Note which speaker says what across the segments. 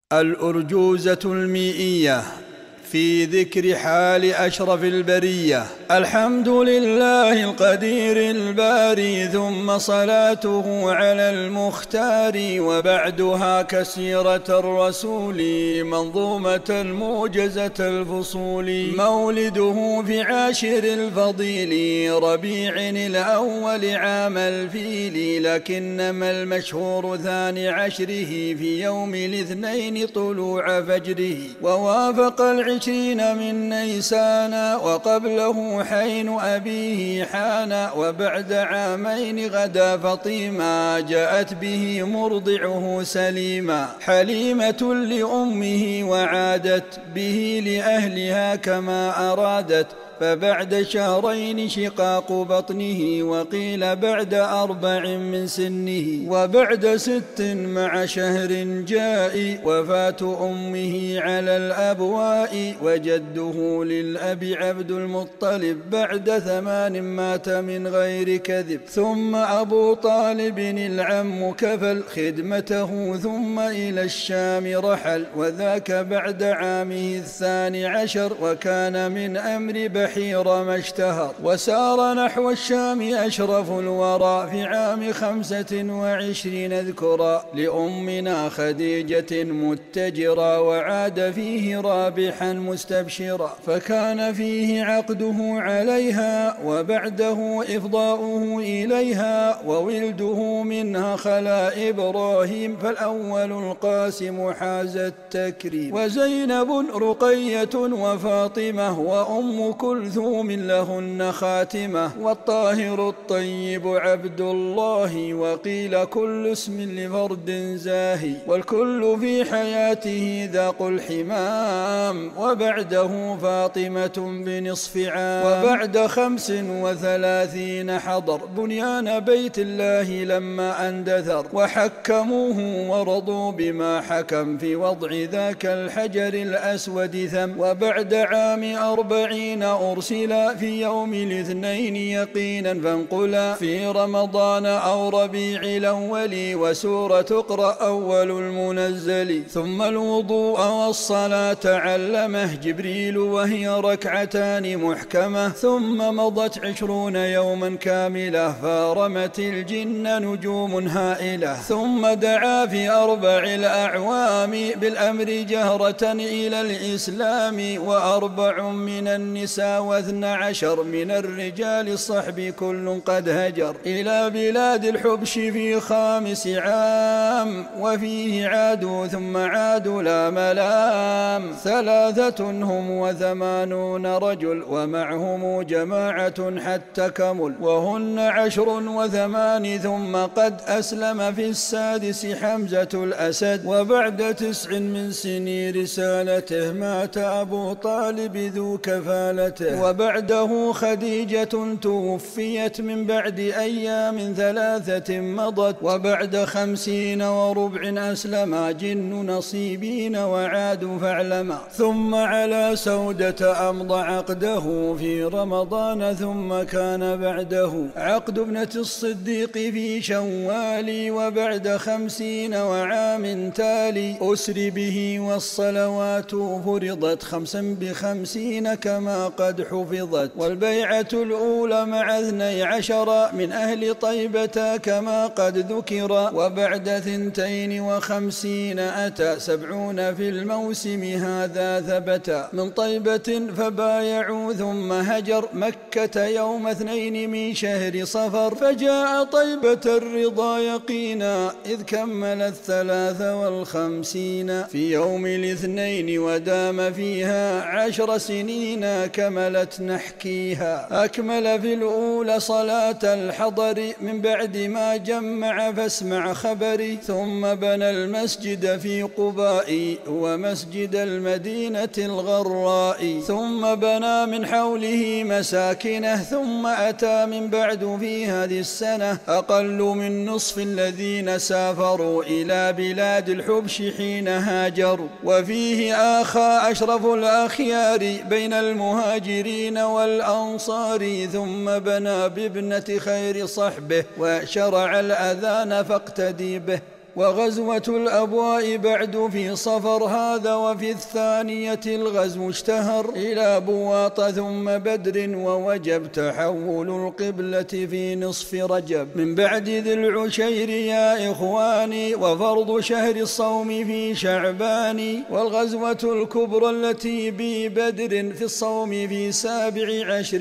Speaker 1: الأرجوزة المئية في ذكر حال أشرف البرية. الحمد لله القدير الباري، ثم صلاته على المختار، وبعدها كسيرة الرسول، منظومة موجزة الفصول. مولده في عاشر الفضيل، ربيع الأول عام الفيل، لكنما المشهور ثاني عشره، في يوم الاثنين طلوع فجره، ووافق 20 من نيسان، وقبله حين أبيه حان، وبعد عامين غدا فطيما، جاءت به مرضعه سليما، حليمة لأمه، وعادت به لأهلها كما أرادت، فبعد شهرين شقاق بطنه، وقيل بعد 4 من سنه، وبعد 6 مع شهر جاء، وفاة أمه على الأبواء، وجده للأب عبد المطلب بعد 8 مات من غير كذب، ثم أبو طالب العم كفل خدمته، ثم إلى الشام رحل، وذاك بعد عامه 12، وكان من أمر بحير ما اشتهر، وسار نحو الشام أشرف الورى في عام 25 اذكرا، لأمنا خديجة متجرا، وعاد فيه رابحا مستبشرا، فكان فيه عقده عليها، وبعده إفضاؤه إليها، وولده منها خلا إبراهيم، فالأول القاسم حاز التكريم، وزينب رقية وفاطمة، وأم كلثوم لهن خاتمة، والطاهر الطيب عبد الله، وقيل كل اسم لفرد زاهي، والكل في حياته ذاق الحمام، وبعده فاطمة بنصف عام، وبعد 35 حضر بنيان بيت الله لما أندثر، وحكموه ورضوا بما حكم في وضع ذاك الحجر الأسود ثم، وبعد عام 40 أرسلا في يوم الاثنين يقينا، فانقلا في رمضان أو ربيع الأول، وسورة اقرأ أول المنزل، ثم الوضوء والصلاة علمه جبريل، وهي 2 ركعتان محكمة، ثم مضت 20 يوما كاملة، فارمت الجن نجوم هائلة، ثم دعا في 4 الأعوام بالأمر جهرة إلى الإسلام، و4 من النساء، و12 من الرجال الصحب كل قد هجر إلى بلاد الحبش في 5 عام، وفيه عادوا ثم عادوا لا ملام، 3 هم و80 رجل، ومعهم جماعة حتى كمل، وهن 10 و8، ثم قد أسلم في 6 حمزة الأسد، وبعد 9 من سني رسالته مات أبو طالب ذو كفالته، وبعده خديجة توفيت من بعد أيام 3 مضت، وبعد 50 وربع أسلما جن نصيبين وعادوا فاعلما، ثم على سودة أمضى عقده في رمضان، ثم كان بعده عقد ابنة الصديق في شوال، وبعد 50 وعام تالي أسر به، والصلوات فرضت 5 ب50 كما قد حفظت، والبيعة الأولى مع 12 من أهل طيبة كما قد ذكر، وبعد 52 أتى 70 في الموسم هذا ثبت من طيبة، فبايعوا ثم هجر مكة يوم 2 من شهر صفر، فجاء طيبة الرضا يقينا إذ كمل 53 في يوم الاثنين، ودام فيها 10 سنين كملت نحكيها، أكمل في الأولى صلاة الحضر من بعد ما جمع فاسمع خبري، ثم بنى المسجد في قباء ومسجد المدينة الغراء، ثم بنى من حوله مساكنه، ثم أتى من بعد في هذه السنة أقل من نصف الذين سافروا إلى بلاد الحبش حين هاجروا، وفيه آخى أشرف الأخيار بين المهاجرين والأنصار، ثم بنى بابنة خير صحبه وشرع الأذان فاقتدي به، وغزوة الأبواء بعد في صفر هذا، وفي الثانية الغزو اشتهر إلى بواط ثم بدر ووجب تحول القبلة في نصف رجب من بعد ذي العشير يا إخواني، وفرض شهر الصوم في شعبان، والغزوة الكبرى التي ببدر في الصوم في سابع عشر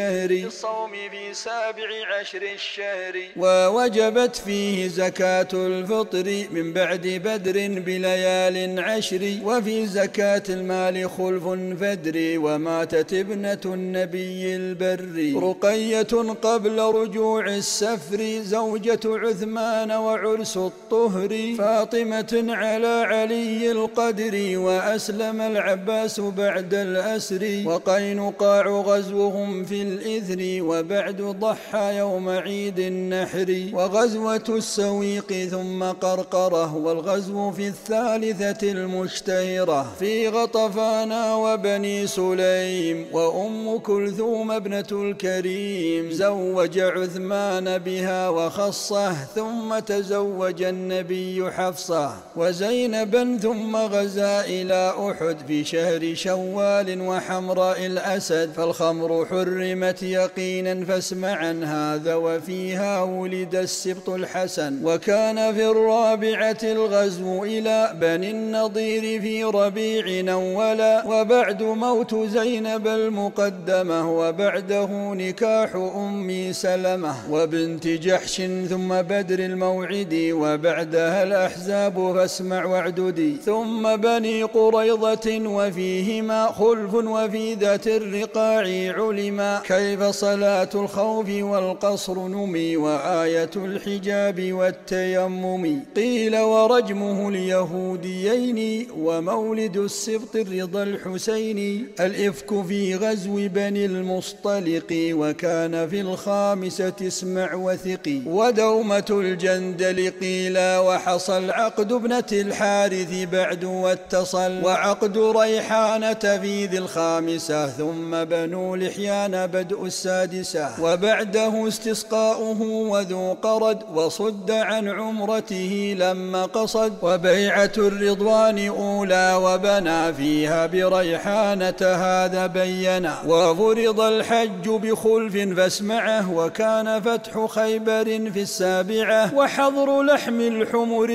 Speaker 1: الشهر ووجبت فيه زكاة الفطر من بعد بدر بليال عشر، وفي زكاة المال خلف فدر، وماتت ابنة النبي البر رقية قبل رجوع السفر، زوجة عثمان وعرس الطهر، فاطمة على علي القدر، وأسلم العباس بعد الأسر، وقينقاع غزوهم في الإثر، وبعد ضحى يوم عيد النحر، وغزوة السويق ثم قرقرة، والغزو في الثالثة المشتهرة في غطفان وبني سليم، وأم كلثوم ابنة الكريم زوج عثمان بها وخصه، ثم تزوج النبي حفصة وزينبا، ثم غزا إلى أحد في شهر شوال وحمراء الأسد، فالخمر حرمت يقينا فاسمع عن هذا، وفيها ولد السبط الحسن، وكان في الرابعة الغزو إلى بني النضير في ربيع أولا، وبعد موت زينب المقدمة، وبعده نكاح أم سلمة وبنت جحش، ثم بدر الموعد، وبعدها الأحزاب فاسمع واعددي، ثم بني قريظة وفيهما خلف، وفي ذات الرقاع علما كيف صلاة الخوف والقصر نمي، وآية الحجاب والتيمم قيل، ورجمه اليهوديين، ومولد السبط الرضا الحسين، الإفك في غزو بني المصطلق، وكان في الخامسة اسمع وثقي، ودومة الجندل قيل، وحصل عقد ابنة الحارث بعد واتصل، وعقد ريحانة في ذي الخامسة، ثم بنو لحيان بدء السادسة، وبعده استسقاؤه وذو قرد، وصد عن عمرته لما قصد، وبيعة الرضوان أولى، وبنى فيها بريحانة هذا بينا، وفرض الحج بخلف فاسمعه، وكان فتح خيبر في السابعة، وحظر لحم الحمر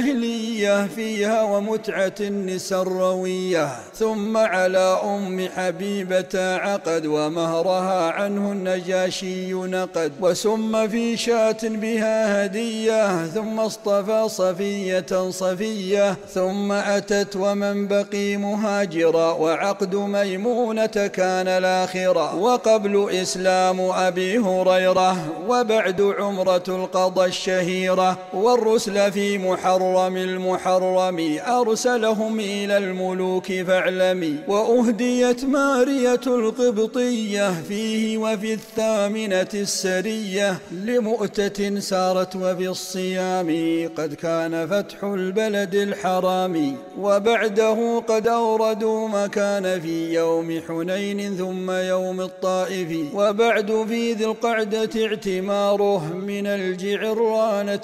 Speaker 1: الأهلية فيها، ومتعة النساء الروية، ثم على أم حبيبة عقد، ومهرها عنه النجاشي نقد، وسم في شاة بها هدية، ثم اصطفى صفية صفية، ثم أتت ومن بقي مهاجرا، وعقد ميمونة كان الآخرة، وقبل إسلام أبي هريرة، وبعد عمرة القضاء الشهيرة، والرسل في محرم المحرم أرسلهم إلى الملوك فاعلمي، وأهديت مارية القبطية فيه، وفي الثامنة السرية لمؤتة سارت، وفي الصيام قد كان فتح البلد الحرام، وبعده قد أوردوا ما كان في يوم حنين ثم يوم الطائف، وبعد في ذي القعدة اعتماره من الجعرانة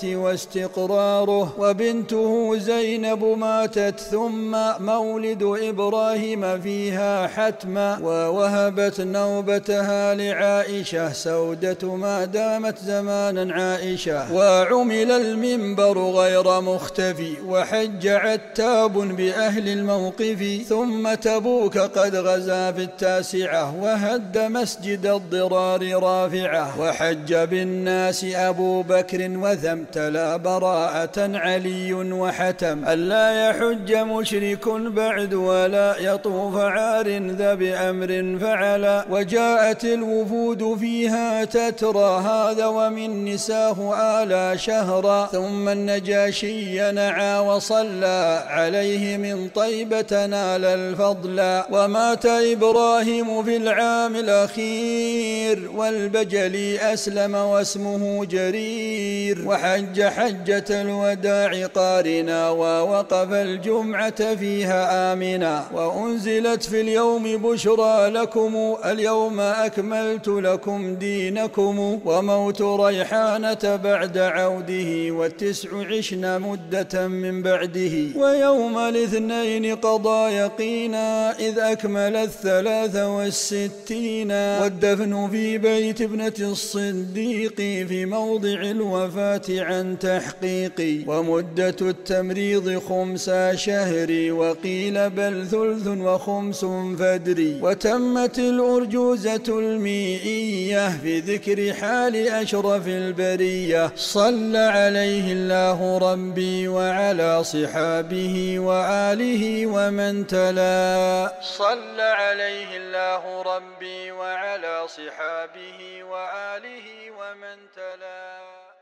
Speaker 1: واستقراره، وبنته زينب ماتت، ثم مولد إبراهيم فيها حتما، ووهبت نوبتها لعائشة سودة ما دامت زمانا عائشة، وعمل المنبر غير مختفي، وحج عتاب بأهل الموقف، ثم تبوك قد غزا في التاسعة، وهد مسجد الضرار رافعة، وحج بالناس أبو بكر وذم تلا براءة علي وحتم، ألا يحج مشرك بعد ولا يطوف عار ذا بأمر فعلا، وجاءت الوفود فيها تترى هذا، ومن نساه آلا شهرا، ثم النجاشي نعى وصلى عليه من طيبة نال الفضل، ومات إبراهيم في العام الأخير، والبجلي أسلم واسمه جرير، وحج حجة الوداع قارنا، ووقف الجمعة فيها آمنا، وأنزلت في اليوم بشرى لكم اليوم أكملت لكم دينكم، وموت ريحانة بعد عوده، والتسع عشنا مدة من بعده. ويوم الاثنين قضى يقينا إذ أكمل 63، والدفن في بيت ابنة الصديق في موضع الوفاة عن تحقيق. ومدة التمريض 5 شهر، وقيل بل 3 و5 فدري. وتمت الأرجوزة المئية في ذكر حال أشرف البرية. صلى عليه الله ربي وعلى صحابه وآله ومن تلا. صلى عليه الله ربي وعلى صحابه وآله ومن تلا.